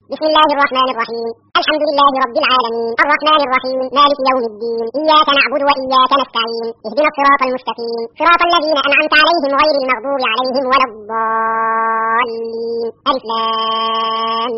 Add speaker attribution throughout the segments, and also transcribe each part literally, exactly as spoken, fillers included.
Speaker 1: بسم الله الرحمن الرحيم. الحمد لله رب العالمين الرحمن الرحيم مالك يوم الدين. إياك نعبد وإياك نستعين. اهدنا الصراط المستقيم صراط الذين أنعمت عليهم غير المغضوب عليهم ولا الضالين. ألف لام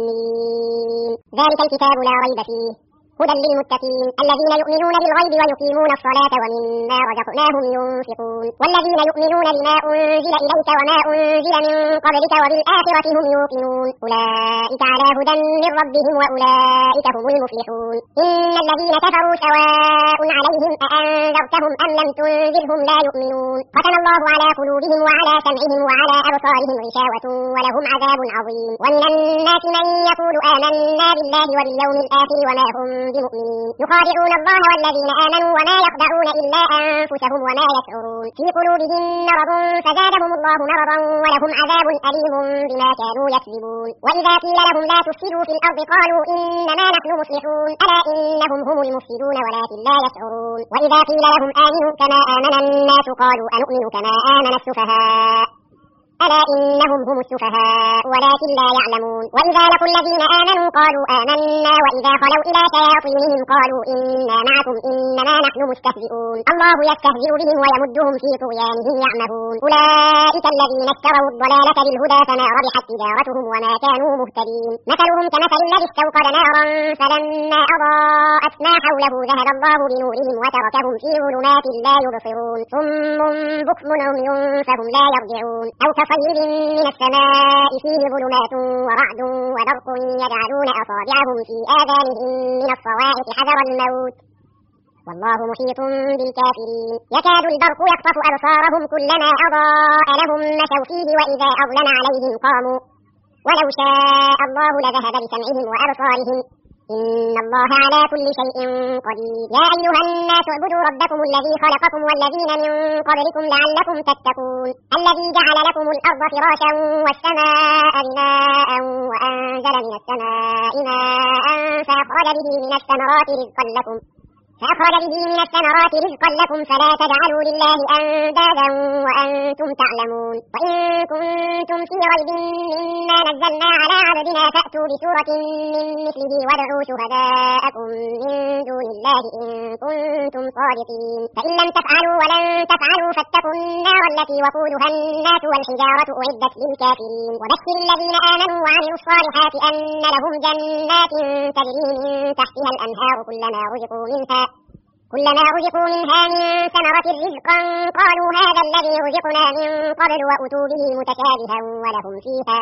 Speaker 1: ميم. ذلك الكتاب لا ريب فيه هدى للمتقين الذين يؤمنون بالغيب ويقيمون الصلاة ومما رزقناهم ينفقون والذين يؤمنون بما أنزل إليك وما أنزل من قبلك وبالآخرة هم يوقنون أولئك على هدى من ربهم وأولئك هم المفلحون. إن الذين كفروا سواء عليهم أأنذرتهم أم لم تنذرهم لا يؤمنون. ختم الله على قلوبهم وعلى سمعهم وعلى أبصارهم غشاوة ولهم عذاب عظيم. ومن الناس من يقول آمنا بالله وباليوم الآخر وما هم بمؤمنين يخادعون الله والذين آمنوا وما يخدعون إلا أنفسهم وما يشعرون. في قلوبهم مرض فزادهم الله مرضا ولهم عذاب أليم بما كانوا يكذبون. وإذا قيل لهم لا تفسدوا في الأرض قالوا إنما نحن مصلحون ألا إنهم هم المفسدون ولكن لا يشعرون. وإذا قيل لهم آمنوا كما آمن الناس قالوا أنؤمن كما آمن السفهاء ألا إنهم هم السفهاء ولكن لا يعلمون. وإذا لقوا الذين آمنوا قالوا آمنا وإذا خلوا إلى شياطينهم قالوا إنا معكم إنما نحن مستهزئون. الله يستهزئ بهم ويمدهم في طغيانهم يعمهون. أولئك الذين اشتروا الضلالة بالهدى فما ربحت تجارتهم وما كانوا مهتدين. مثلهم كمثل الذي استوقد نارا فلما أضاءت ما حوله ذهب الله بنورهم وتركهم في ظلمات لا يبصرون صم بكم عمي فهم لا يرجعون. أو كصيب من السماء فيه ظلمات ورعد وبرق يجعلون أصابعهم في آذانهم من الصواعق حذر الموت والله محيط بالكافرين. يكاد البرق يخطف أبصارهم كلما أضاء لهم مشوا فيه وإذا أظلم عليهم قاموا ولو شاء الله لذهب بسمعهم وأبصارهم إن الله على كل شيء قدير. يا أيها الناس اعبدوا ربكم الذي خلقكم والذين من قبلكم لعلكم تتقون الذي جعل لكم الأرض فراشا والسماء بناء وأنزل من السماء ماء فأخرج به من الثمرات رزقا لكم فأخرج به من الثمرات رزقا لكم فلا تجعلوا لله أندادا وأنتم تعلمون. وإن كنتم في ريب مما نزلنا على عبدنا فأتوا بسورة من مثله وادعوا شهداءكم من دون الله إن كنتم صادقين. فإن لم تفعلوا ولن تفعلوا فاتقوا النار التي وقودها الناس والحجارة أعدت للكافرين. وبشر الذين آمنوا وعملوا الصالحات أن لهم جنات تجري من تحتها الأنهار كلما رزقوا منها كلما رزقوا منها من ثمرة رزقا قالوا هذا الذي رزقنا من قبل وأتوا به متشابها ولهم فيها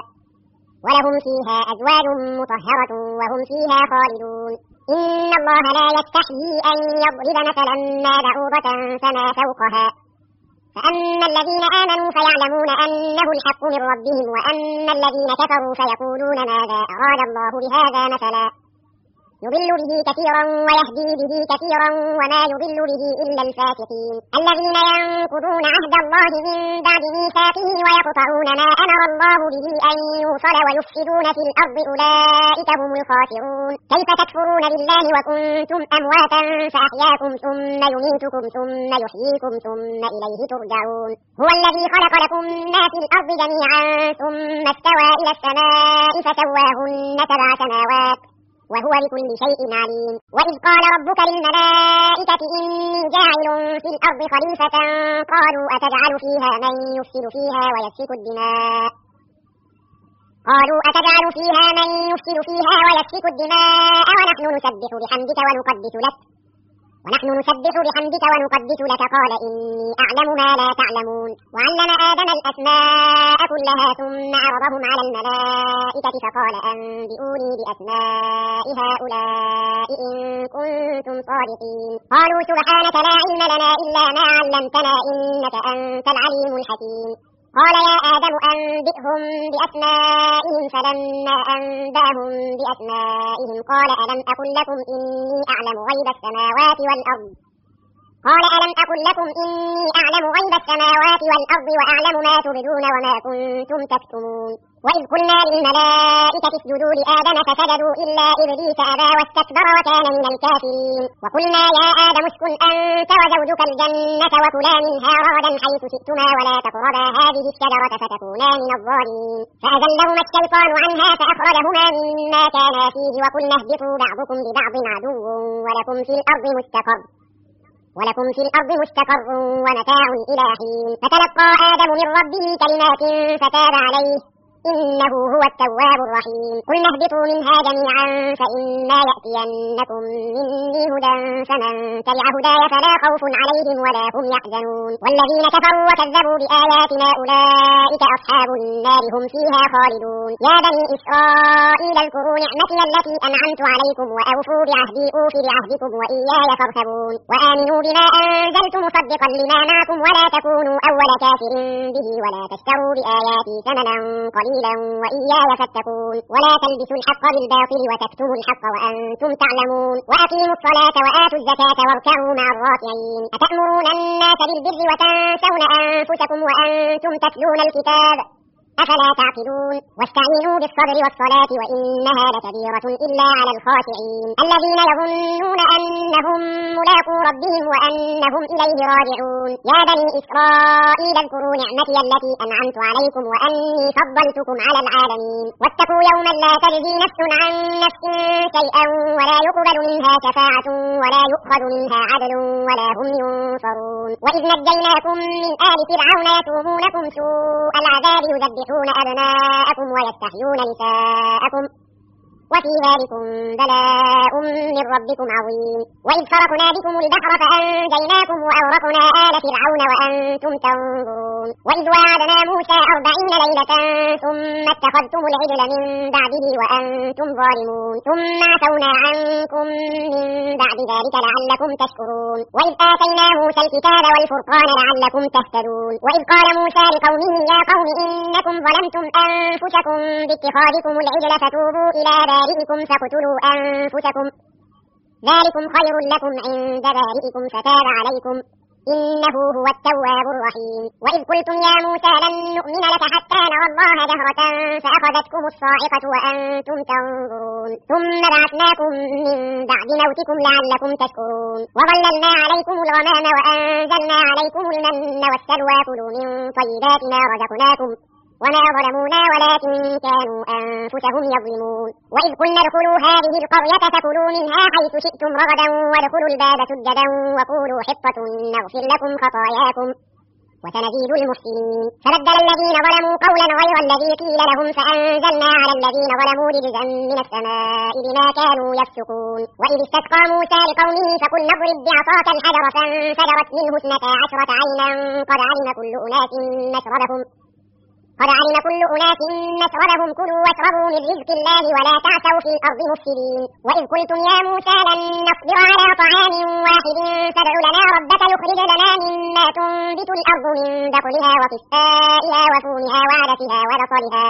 Speaker 1: ولهم فيها أزواج مطهرة وهم فيها خالدون. إن الله لا يستحيي أن يضرب مثلا ما بعوضة فما فوقها فأما الذين آمنوا فيعلمون أنه الحق من ربهم وأما الذين كفروا فيقولون ماذا أراد الله بهذا مثلا يضل به كثيرا ويهدي به كثيرا وما يضل به إلا الفاسقين الذين ينقضون عهد الله من بعد ميثاقه ويقطعون ما أمر الله به أن يوصل ويفسدون في الأرض أولئك هم الخاسرون. كيف تكفرون بالله وكنتم أمواتا فأحياكم ثم يميتكم ثم يحييكم ثم إليه ترجعون. هو الذي خلق لكم ما في الأرض جميعا ثم استوى إلى السماء فسواهن سبع سماوات وهو بكل شيء عليم. وإذ قال ربك للملائكة إني جاعل في الأرض خليفة قالوا أتجعل فيها من يفسد فيها ويسفك الدماء قالوا أتجعل فيها من يفسد فيها ويسفك الدماء ونحن نسبح بحمدك ونقدس لك ونحن نسبح بحمدك ونقدس لك قال إني أعلم ما لا تعلمون. وعلم آدم الأسماء كلها ثم عرضهم على الملائكة فقال أنبئوني بأسماء هؤلاء إن كنتم صادقين. قالوا سبحانك لا علم لنا إلا ما علمتنا إنك أنت العليم الحكيم. قال يا آدم أنبئهم بأسمائهم فلما أنبأهم بأسمائهم قال ألم أقل لكم إني أعلم غيب السماوات والأرض قال ألم أقل لكم إني أعلم غيب السماوات والأرض وأعلم ما تبدون وما كنتم تكتمون وإذ قلنا للملائكة اسجدوا لآدم فسجدوا إلا إبليس أبى واستكبر وكان من الكافرين وقلنا يا آدم اسكن أنت وزوجك الجنة وكلا منها رغدا حيث شئتما ولا تقربا هذه الشجرة فتكونا من الظالمين فأزلهما الشيطان عنها فأخرجهما مما كانا فيه وقلنا اهبطوا بعضكم لبعض عدو ولكم في الأرض مستقر ولكم في الأرض مستقر ومتاع إلى حين فتلقى آدم من ربه كلمات فتاب عليه إنه هو التواب الرحيم قلنا اهبطوا منها جميعا فإما يأتينكم مني هدى فمن تبع هداي فلا خوف عليهم ولا هم يحزنون والذين كفروا وكذبوا بآياتنا أولئك أصحاب النار هم فيها خالدون يا بني إسرائيل اذكروا نعمتي التي أنعمت عليكم وأوفوا بعهدي أوف بعهدكم وإياي فارهبون وآمنوا بما أنزلت مصدقا لما معكم ولا تكونوا أول كافر به ولا تشتروا بآياتي ثمنا قليلا وإياي فاتقون ولا تلبسوا الحق بالباطل وتكتموا الحق وأنتم تعلمون وأقيموا الصلاة وآتوا الزكاة واركعوا مع الراكعين أتأمرون الناس بالبر وتنسون أنفسكم وأنتم تتلون الكتاب أفلا تعقلون واستعينوا بالصبر والصلاة وإنها لكبيرة إلا على الخاشعين الذين يظنون أنهم ملاقو ربهم وأنهم إليه راجعون يا بني إسرائيل اذكروا نعمتي التي أنعمت عليكم وأني فضلتكم على العالمين واتقوا يوما لا تجزي نفس عن نفس شيئا ولا يقبل منها شفاعة ولا يؤخذ منها عدل ولا هم ينصرون وإذ نجيناكم من آل فرعون يسومونكم سوء العذاب يذبحون أبناءكم ويستحيون نساءكم وفي ذلكم بلاء من ربكم عظيم وإذ فرقنا بكم البحر فأنجيناكم وأغرقنا آل فرعون وأنتم تنظرون وإذ وعدنا موسى أربعين ليلة ثم اتخذتم العجل من بعده وأنتم ظالمون ثم عفونا عنكم من بعد ذلك لعلكم تشكرون وإذ آتينا موسى الكتاب والفرقان لعلكم تهتدون وإذ قال موسى لقومه يا قوم إنكم ظلمتم أنفسكم باتخاذكم العجل فتوبوا إلى بارئكم فاقتلوا أنفسكم ذلكم خير لكم عند بارئكم فتاب عليكم إنه هو التواب الرحيم وإذ قلتم يا موسى لن نؤمن لك حتى نرى الله جهرة فأخذتكم الصاعقة وأنتم تنظرون ثم بعثناكم من بعد موتكم لعلكم تشكرون وظللنا عليكم الغمام وأنزلنا عليكم المن والسلوى كلوا من طيبات ما رزقناكم وما ظلمونا ولكن كانوا أنفسهم يظلمون وإذ قلنا ادخلوا هذه القرية فكلوا منها حيث شئتم رغدا وادخلوا الباب سجدا وقولوا حطة نغفر لكم خطاياكم وسنزيد المحسنين فبدل الذين ظلموا قولا غير الذي قيل لهم فأنزلنا على الذين ظلموا رجزا من السماء بما كانوا يفسقون وإذ استسقى موسى لقومه فقلنا اضرب بعصاك الحجر فانفجرت منه اثنتا عشرة عينا قد علم كل أناس مشربهم قد علم كل أناس مشربهم كلوا واشربوا من رزق الله ولا تعثوا في الأرض مفسدين وإذ قلتم يا موسى لن نصبر على طعام واحد فادع لنا ربك يخرج لنا مما تنبت الأرض من بقلها وقثائها وفومها وعدسها وبصلها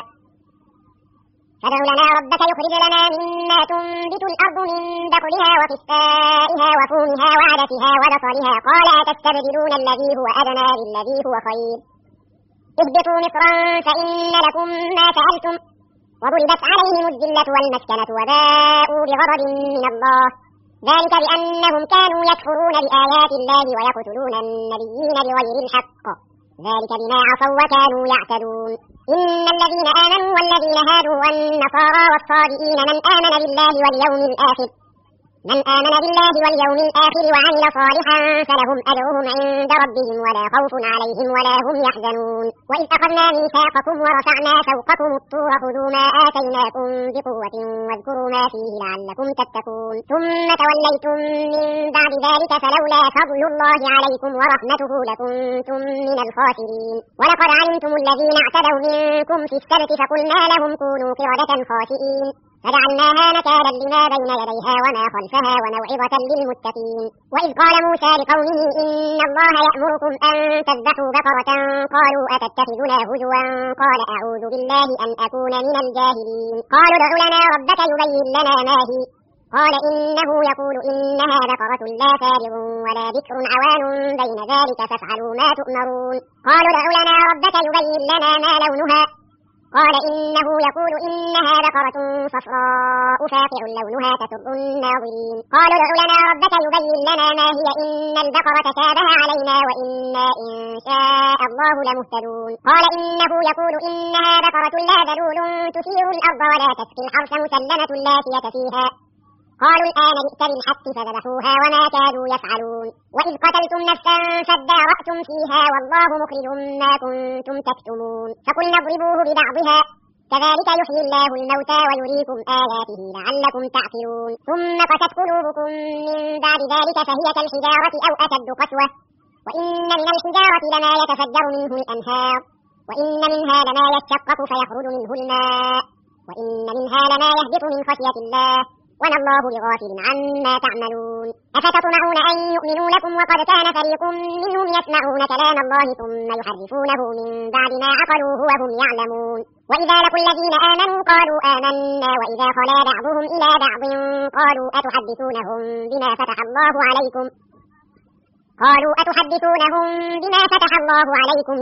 Speaker 1: فادع لنا ربك يخرج لنا مما تنبت الأرض من بقلها وقثائها وفومها وعدسها وبصلها قال أتستبدلون الذي هو أدنى بالذي هو خير اهبطوا مصرا فإن لكم ما سألتم وضربت عليهم الذلة والمسكنة وباءوا بغضب من الله ذلك بأنهم كانوا يكفرون بآيات الله ويقتلون النبيين بغير الحق ذلك بما عصوا وكانوا يعتدون إن الذين آمنوا والذين هادوا والنصارى والصابئين من آمن بالله واليوم الآخر من آمن بالله واليوم الآخر وعمل صالحا فلهم أجرهم عند ربهم ولا خوف عليهم ولا هم يحزنون وإذ أخذنا ميثاقكم ورفعنا فوقكم الطور خذوا ما آتيناكم بقوة واذكروا ما فيه لعلكم تتقون ثم توليتم من بعد ذلك فلولا فضل الله عليكم ورحمته لكنتم من الخاسرين ولقد علمتم الذين اعتدوا منكم في السبت فقلنا لهم كونوا قردة خاسئين فجعلناها نكالا لما بين يديها وما خلفها وموعظة للمتقين وإذ قال موسى لقومه إن الله يأمركم أن تذبحوا بقرة قالوا أتتخذنا هزوا قال أعوذ بالله أن أكون من الجاهلين قالوا ادع لنا ربك يبين لنا ما هي قال إنه يقول إنها بقرة لا فارغ ولا بكر عوان بين ذلك فافعلوا ما تؤمرون قالوا ادع لنا ربك يبين لنا ما لونها قال إنه يقول إنها بقرة صفراء فاقع لونها تسر الناظرين قالوا ادع لنا ربك يبين لنا ما هي إن البقرة تشابه علينا وإنا إن شاء الله لمهتدون قال إنه يقول إنها بقرة لا ذلول تثير الأرض ولا تسقي الحرث مسلمة لا شية فيها قالوا الآن جئت بالحق فذبحوها وما كادوا يفعلون وإذ قتلتم نفسا فادارأتم فيها والله مخرج ما كنتم تكتمون فقلنا اضربوه ببعضها كذلك يحيي الله الموتى ويريكم آياته لعلكم تعقلون ثم قست قلوبكم من بعد ذلك فهي كالحجارة أو أشد قسوة وإن من الحجارة لما يتفجر منه الأنهار وإن منها لما يشقق فيخرج منه الماء وإن منها لما يهبط من خشية الله وما الله بغافل عما تعملون أفتطمعون أن يؤمنوا لكم وقد كان فريق منهم يسمعون كلام الله ثم يحرفونه من بعد ما عقلوه وهم يعلمون وإذا لقوا الذين آمنوا قالوا آمنا وإذا خلا بعضهم إلى بعض قالوا أتحدثونهم بما فتح الله عليكم قالوا أتحدثونهم بما فتح الله عليكم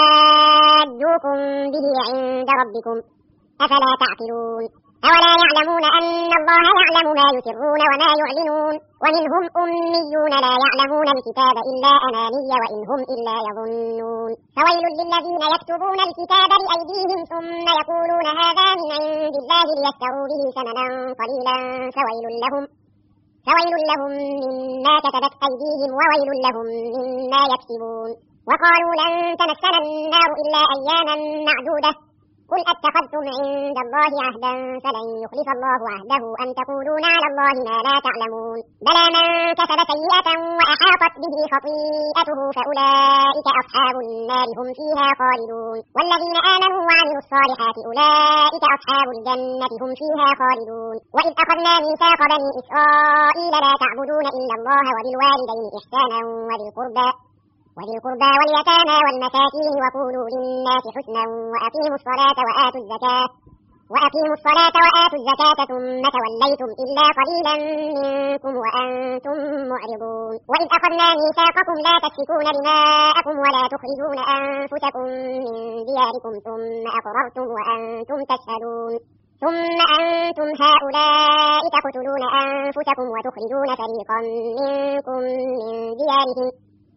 Speaker 1: ليحاجوكم به عند ربكم أفلا تعقلون أولا يعلمون أن الله يعلم ما يسرون وما يعلنون ومنهم أميون لا يعلمون الكتاب إلا أماني وإن هم إلا يظنون فويل للذين يكتبون الكتاب بأيديهم ثم يقولون هذا من عند الله ليشتروا به ثمنا قليلا فويل لهم فويل لهم مما كتبت أيديهم وويل لهم مما يكسبون وقالوا لن تمسنا النار إلا أياما معدودة قل أتخذتم عند الله عهدا فلن يخلف الله عهده أم تقولون على الله ما لا تعلمون بلى من كسب سيئة وأحاطت به خطيئته فأولئك أصحاب النار هم فيها خالدون والذين آمنوا وعملوا الصالحات أولئك أصحاب الجنة هم فيها خالدون وإذ أخذنا ميثاق بني إسرائيل لا تعبدون إلا الله وبالوالدين إحسانا وذي القربى وذي القربى واليتامى والمساكين وقولوا للناس حسنا وأقيموا الصلاة وآتوا الزكاة وأقيموا الصلاة وآتوا الزكاة ثم توليتم إلا قليلا منكم وأنتم معرضون وإذ أخذنا ميثاقكم لا تسفكون دماءكم ولا تخرجون أنفسكم من دياركم ثم أقررتم وأنتم تشهدون ثم أنتم هؤلاء تقتلون أنفسكم وتخرجون فريقا منكم من ديارهم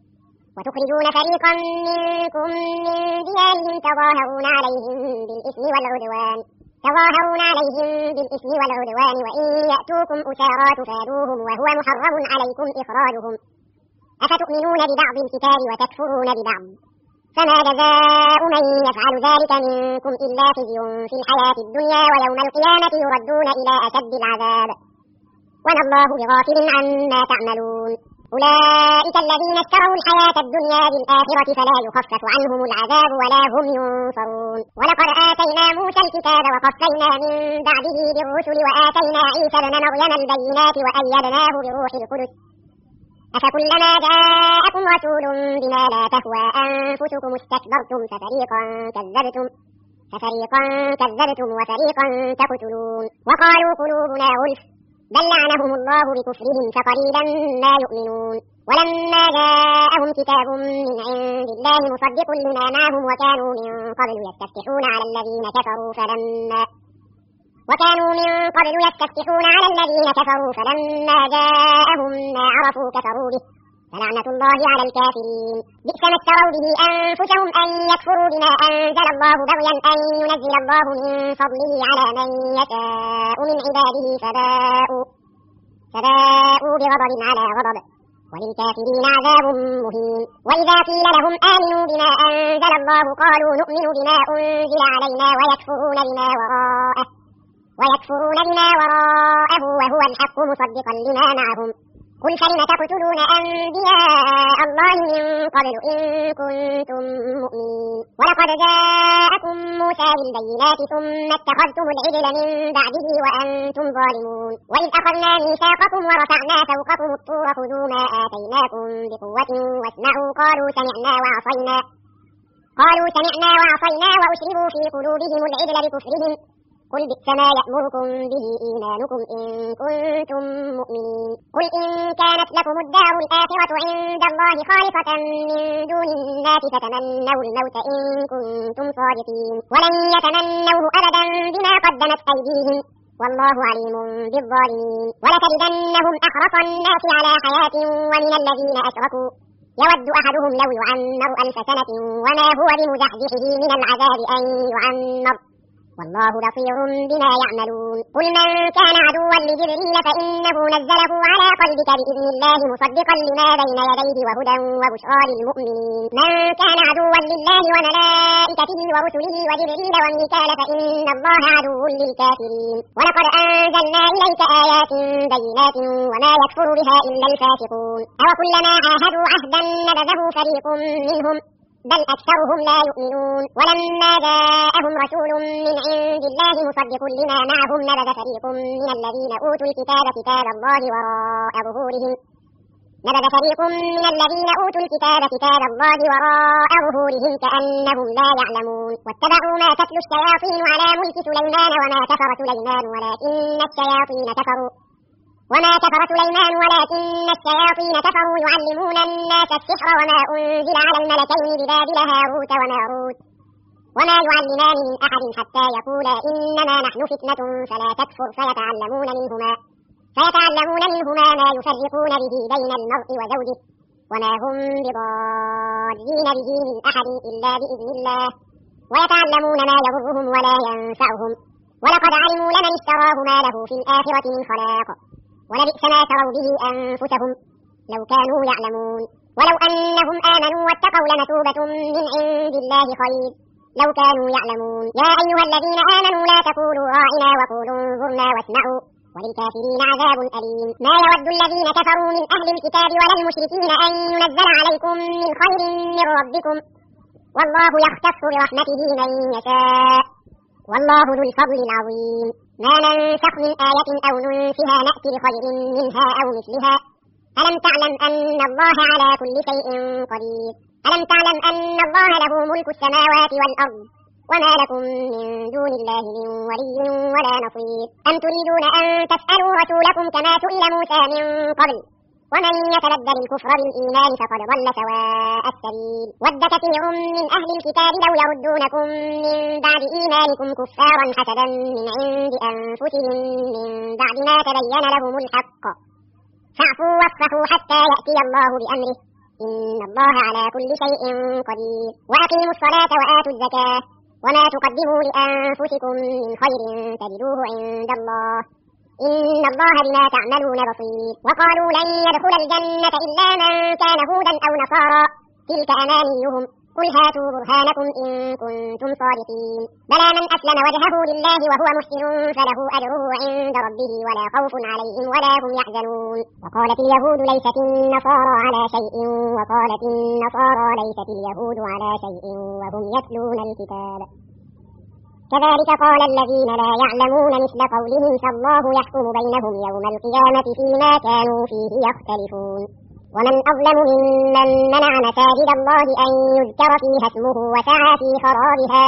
Speaker 1: وتخرجون فريقا منكم من ديارهم تظاهرون عليهم بالإثم والعدوان تظاهرون عليهم بالإثم والعدوان وإن يأتوكم أسارى تفادوهم وهو محرم عليكم إخراجهم أفتؤمنون ببعض الكتاب وتكفرون ببعض فما جزاء من يفعل ذلك منكم إلا خزي في الحياة الدنيا ويوم القيامة يردون إلى أشد العذاب وما الله بغافل عما تعملون أولئك الذين اشتروا الحياة الدنيا بالآخرة فلا يخفف عنهم العذاب ولا هم ينصرون ولقد آتينا موسى الكتاب وقفينا من بعده بالرسل وآتينا عيسى ابن مريم البينات وأيدناه بروح القدس أفكلما جاءكم رسول بما لا تهوى أنفسكم استكبرتم ففريقا كذبتم ففريقا كذبتم وفريقا تقتلون وقالوا قلوبنا غلف بل لعنهم الله بكفرهم فقليلا ما يؤمنون ولما جاءهم كتاب من عند الله مصدق لما معهم وكانوا من قبل يستفتحون على الذين كفروا فلما وكانوا من قبل يستفتحون على الذين كفروا فلما جاءهم ما عرفوا كفروا به فلعنة الله على الكافرين بئس ما اشتروا به أنفسهم أن يكفروا بما أنزل الله بغيا أن ينزل الله من فضله على من يشاء من عباده فباءوا فباءوا بغضب على غضب وللكافرين عذاب مهين وإذا قيل لهم آمنوا بما أنزل الله قالوا نؤمن بما أنزل علينا ويكفرون بما وراءه ويكفرون بما وراءه وهو الحق مصدقا لما معهم قل فلم تقتلون أنبياء الله من قبل إن كنتم مؤمنين ولقد جاءكم موسى بالبينات ثم اتخذتم العجل من بعده وأنتم ظالمون وإذ أخذنا ميثاقكم ورفعنا فوقكم الطور خذوا ما آتيناكم بقوة واسمعوا قالوا سمعنا وعصينا قالوا سمعنا وعصينا وأشربوا في قلوبهم العجل بكفرهم قل بئس ما يأمركم به إيمانكم إن كنتم مؤمنين قل إن كانت لكم الدار الآخرة عند الله خالصة من دون الناس فتمنوا الموت إن كنتم صادقين ولن يتمنوه أبدا بما قدمت أيديهم والله عليم بالظالمين ولتجدنهم أحرص الناس على حياة ومن الذين أشركوا يود أحدهم لو يعمر ألف سنة وما هو بمزحزحه من العذاب أن يعمر والله بصير بما يعملون قل من كان عدوا لجبريل فإنه نزله على قلبك بإذن الله مصدقا لما بين يديه وهدى وبشرى للمؤمنين من كان عدوا لله وملائكته ورسله وجبريل وميكال فإن الله عدو للكافرين ولقد أنزلنا إليك آيات بينات وما يكفر بها إلا الفاسقون أوكلما عاهدوا عهدا نبذه فريق منهم بل أكثرهم لا يؤمنون ولما جاءهم رسول من عند الله مصدق لما معهم نبذ فريق من الذين أوتوا الكتاب كتاب الله وراء ظهورهم نبذ فريق من الذين أوتوا الكتاب كتاب الله وراء ظهورهم كأنهم لا يعلمون واتبعوا ما تتلو الشياطين على ملك سليمان وما كفر سليمان ولكن الشياطين كفروا وما كفر سليمان ولكن الشياطين كفروا يعلمون الناس السحر وما أنزل على الملكين ببابل هاروت وماروت وما يعلمان من أحد حتى يقولا إنما نحن فتنة فلا تكفر فيتعلمون منهما فيتعلمون منهما ما يفرقون به بين المرء وزوجه وما هم بضارين به من أحد إلا بإذن الله ويتعلمون ما يضرهم ولا ينفعهم ولقد علموا لمن اشتراه ما له في الآخرة من خلاق ولبئس ما شروا به أنفسهم لو كانوا يعلمون ولو أنهم آمنوا واتقوا لمثوبة من عند الله خير لو كانوا يعلمون يا أيها الذين آمنوا لا تقولوا راعنا وقولوا انظرنا واسمعوا وللكافرين عذاب أليم ما يود الذين كفروا من أهل الكتاب ولا المشركين أن ينزل عليكم من خير من ربكم والله يختص برحمته من يشاء والله ذو الفضل العظيم ما ننسخ من آية أو ننسها نأتي بخير منها أو مثلها ألم تعلم أن الله على كل شيء قدير ألم تعلم أن الله له ملك السماوات والأرض وما لكم من دون الله من ولي ولا نصير أم تريدون أن تسألوا رسولكم كما سئل موسى من قبل ومن يتبدل الكفر بالإيمان فقد ضل سواء السبيل ود كثير من أهل الكتاب لو يردونكم من بعد إيمانكم كفارا حسدا من عند أنفسهم من بعد ما تبين لهم الحق فاعفوا واصفحوا حتى يأتي الله بأمره إن الله على كل شيء قدير وأقيموا الصلاة وآتوا الزكاة وما تقدموا لأنفسكم من خير تجدوه عند الله إن الله بما تعملون بصير وقالوا لن يدخل الجنة إلا من كان هودا أو نصارى تلك أمانيهم قل هاتوا برهانكم إن كنتم صادقين بلى من أسلم وجهه لله وهو محسن فله أجره عند ربه ولا خوف عليهم ولا هم يحزنون وقالت اليهود ليست النصارى على شيء وقالت النصارى ليست اليهود على شيء وهم يتلون الكتاب كذلك قال الذين لا يعلمون مثل قولهم فالله يحكم بينهم يوم القيامة فيما كانوا فيه يختلفون ومن أظلم ممن منع مساجد الله أن يذكر فيها اسمه وسعى في خرابها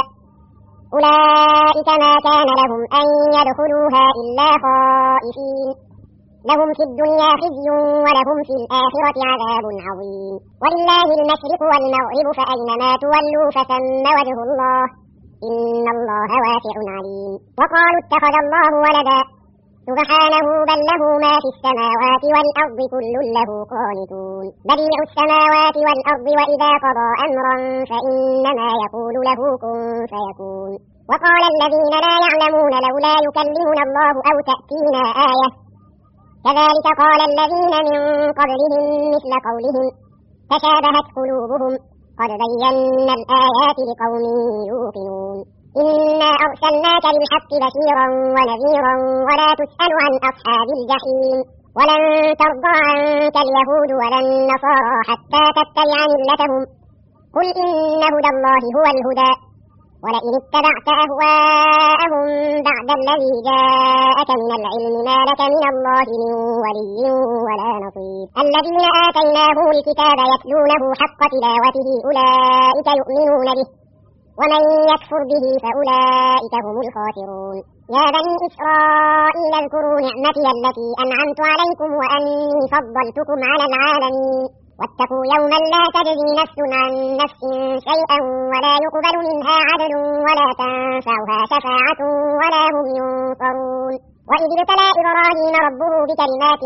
Speaker 1: أولئك ما كان لهم أن يدخلوها إلا خائفين لهم في الدنيا خزي ولهم في الآخرة عذاب عظيم ولله المشرق والمغرب فأينما تولوا فثم وجه الله إن الله واسع عليم وقالوا اتخذ الله ولدا سبحانه بل له ما في السماوات والأرض كل له قانتون بديع السماوات والأرض وإذا قضى أمرا فإنما يقول له كن فيكون وقال الذين لا يعلمون لولا يكلمنا الله أو تأتينا آية كذلك قال الذين من قبلهم مثل قولهم تشابهت قلوبهم قد بينا الآيات لقوم يوقنون إنا أرسلناك بالحق بشيرا ونذيرا ولا تسأل عن أصحاب الجحيم ولن ترضى عنك اليهود ولا النصارى حتى تتبع ملتهم قل إن هدى الله هو الهدى ولئن اتبعت أهواءهم بعد الذي جاءك من العلم ما لك من الله من ولي ولا نصير الذين آتيناهم الكتاب يتلونه حق تلاوته أولئك يؤمنون به ومن يكفر به فأولئك هم الخاسرون. يا بني إسرائيل اذكروا نعمتي التي أنعمت عليكم وأني فضلتكم على العالمين. واتقوا يوما لا تجزي نفس عن نفس شيئا ولا يقبل منها عدل ولا تنفعها شفاعة ولا هم ينصرون. وإذ ابتلى إبراهيم ربه بكلمات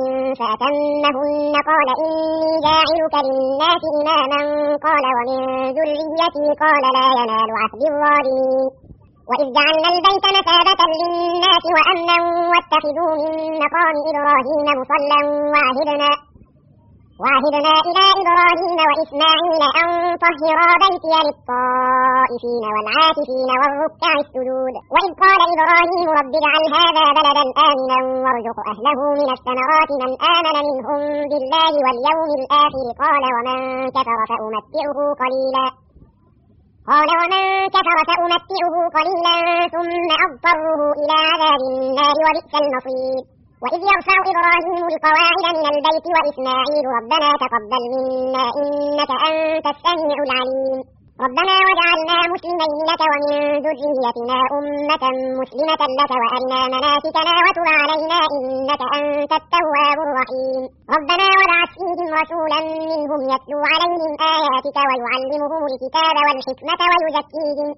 Speaker 1: فأتمهن قال إني جاعلك للناس إماما قال ومن ذريتي قال لا ينال عهد الظالمين. وإذ جعلنا البيت مثابة للناس وأمنا واتخذوا من مقام إبراهيم مصلى وعهدنا وعهدنا إلى إبراهيم وإسماعيل أن طهرا بيتي للطائفين والعاكفين والركع السجود. وإذ قال إبراهيم رب اجعل هذا بلدا آمنا وارزق أهله من الثمرات من آمن منهم بالله واليوم الآخر قال ومن كفر فأمتعه قليلا قال ومن كفر فأمتعه قليلا ثم أضطره إلى عذاب النار وبئس المصير. وإذ يرفع إبراهيم القواعد من البيت وإسماعيل ربنا تقبل منا إنك أنت السميع العليم. ربنا واجعلنا مسلمين لك ومن ذريتنا أمة مسلمة لك وأرنا مناسكنا وتب علينا إنك أنت التواب الرحيم. ربنا وابعث فيهم رسولا منهم يتلو عليهم آياتك ويعلمهم الكتاب والحكمة ويزكيهم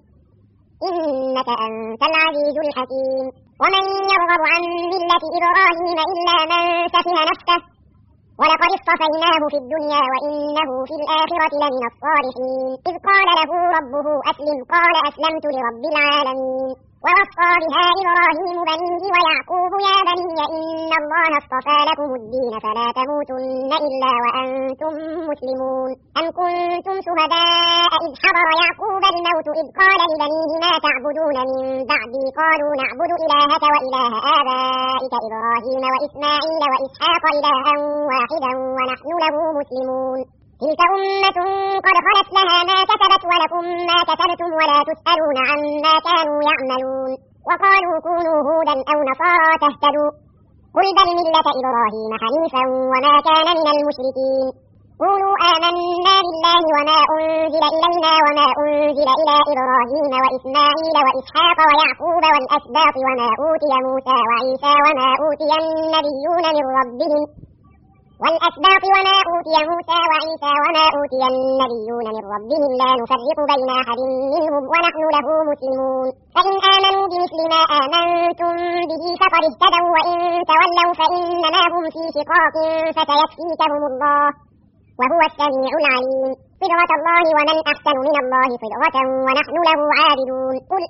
Speaker 1: إنك أنت العزيز الحكيم. ومن يرغب عن ملة إبراهيم إلا من سفه نفسه ولقد اصطفيناه في الدنيا وإنه في الآخرة لمن الصالحين. إذ قال له ربه أسلم قال أسلمت لرب العالمين. ووصى بها إبراهيم بنيه ويعقوب يا بني إن الله اصطفى لكم الدين فلا تموتن إلا وأنتم مسلمون. أم كنتم شهداء إذ حضر يعقوب الموت إذ قال لبنيه ما تعبدون من بعدي قالوا نعبد إلهك وإله آبائك إبراهيم وإسماعيل وإسحاق إلها واحدا ونحن له مسلمون. تلك أمة قد خلت لها ما كسبت ولكم ما كسبتم ولا تسألون عما كانوا يعملون. وقالوا كونوا هودا أو نصارى تهتدوا قل بل ملة إبراهيم حنيفا وما كان من المشركين. قولوا آمنا بالله وما أنزل إلينا وما أنزل إلى إبراهيم وإسماعيل وإسحاق ويعقوب والأسباط وما أوتي موسى وعيسى وما أوتي النبيون من ربهم والأسباط وما أوتي موسى وعيسى وما أوتي النبيون من ربهم لا نفرق بين أحد منهم ونحن له مسلمون. فإن آمنوا بمثل ما آمنتم به فقد اهتدوا وإن تولوا فإنما هم في شقاق فسيكفيكهم الله وهو السميع العليم. صبغة الله ومن أحسن من الله صبغة ونحن له عابدون. قل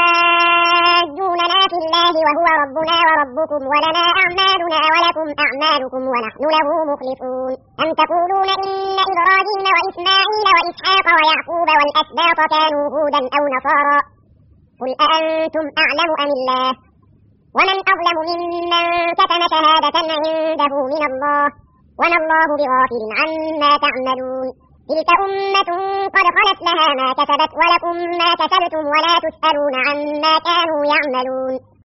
Speaker 1: أتحاجوننا في الله وهو ربنا وربكم ولنا أعمالنا ولكم أعمالكم ونحن له مخلصون. أم تقولون إن إبراهيم وإسماعيل وإسحاق ويعقوب والأسباط كانوا هودا أو نصارى قل أأنتم أعلم أم الله ومن أظلم ممن كتم شهادة عنده من الله وما الله بغافل عما تعملون. تلك أمة قد خلت لها ما كسبت ولكم ما كسبتم ولا تسألون عما كانوا يعملون.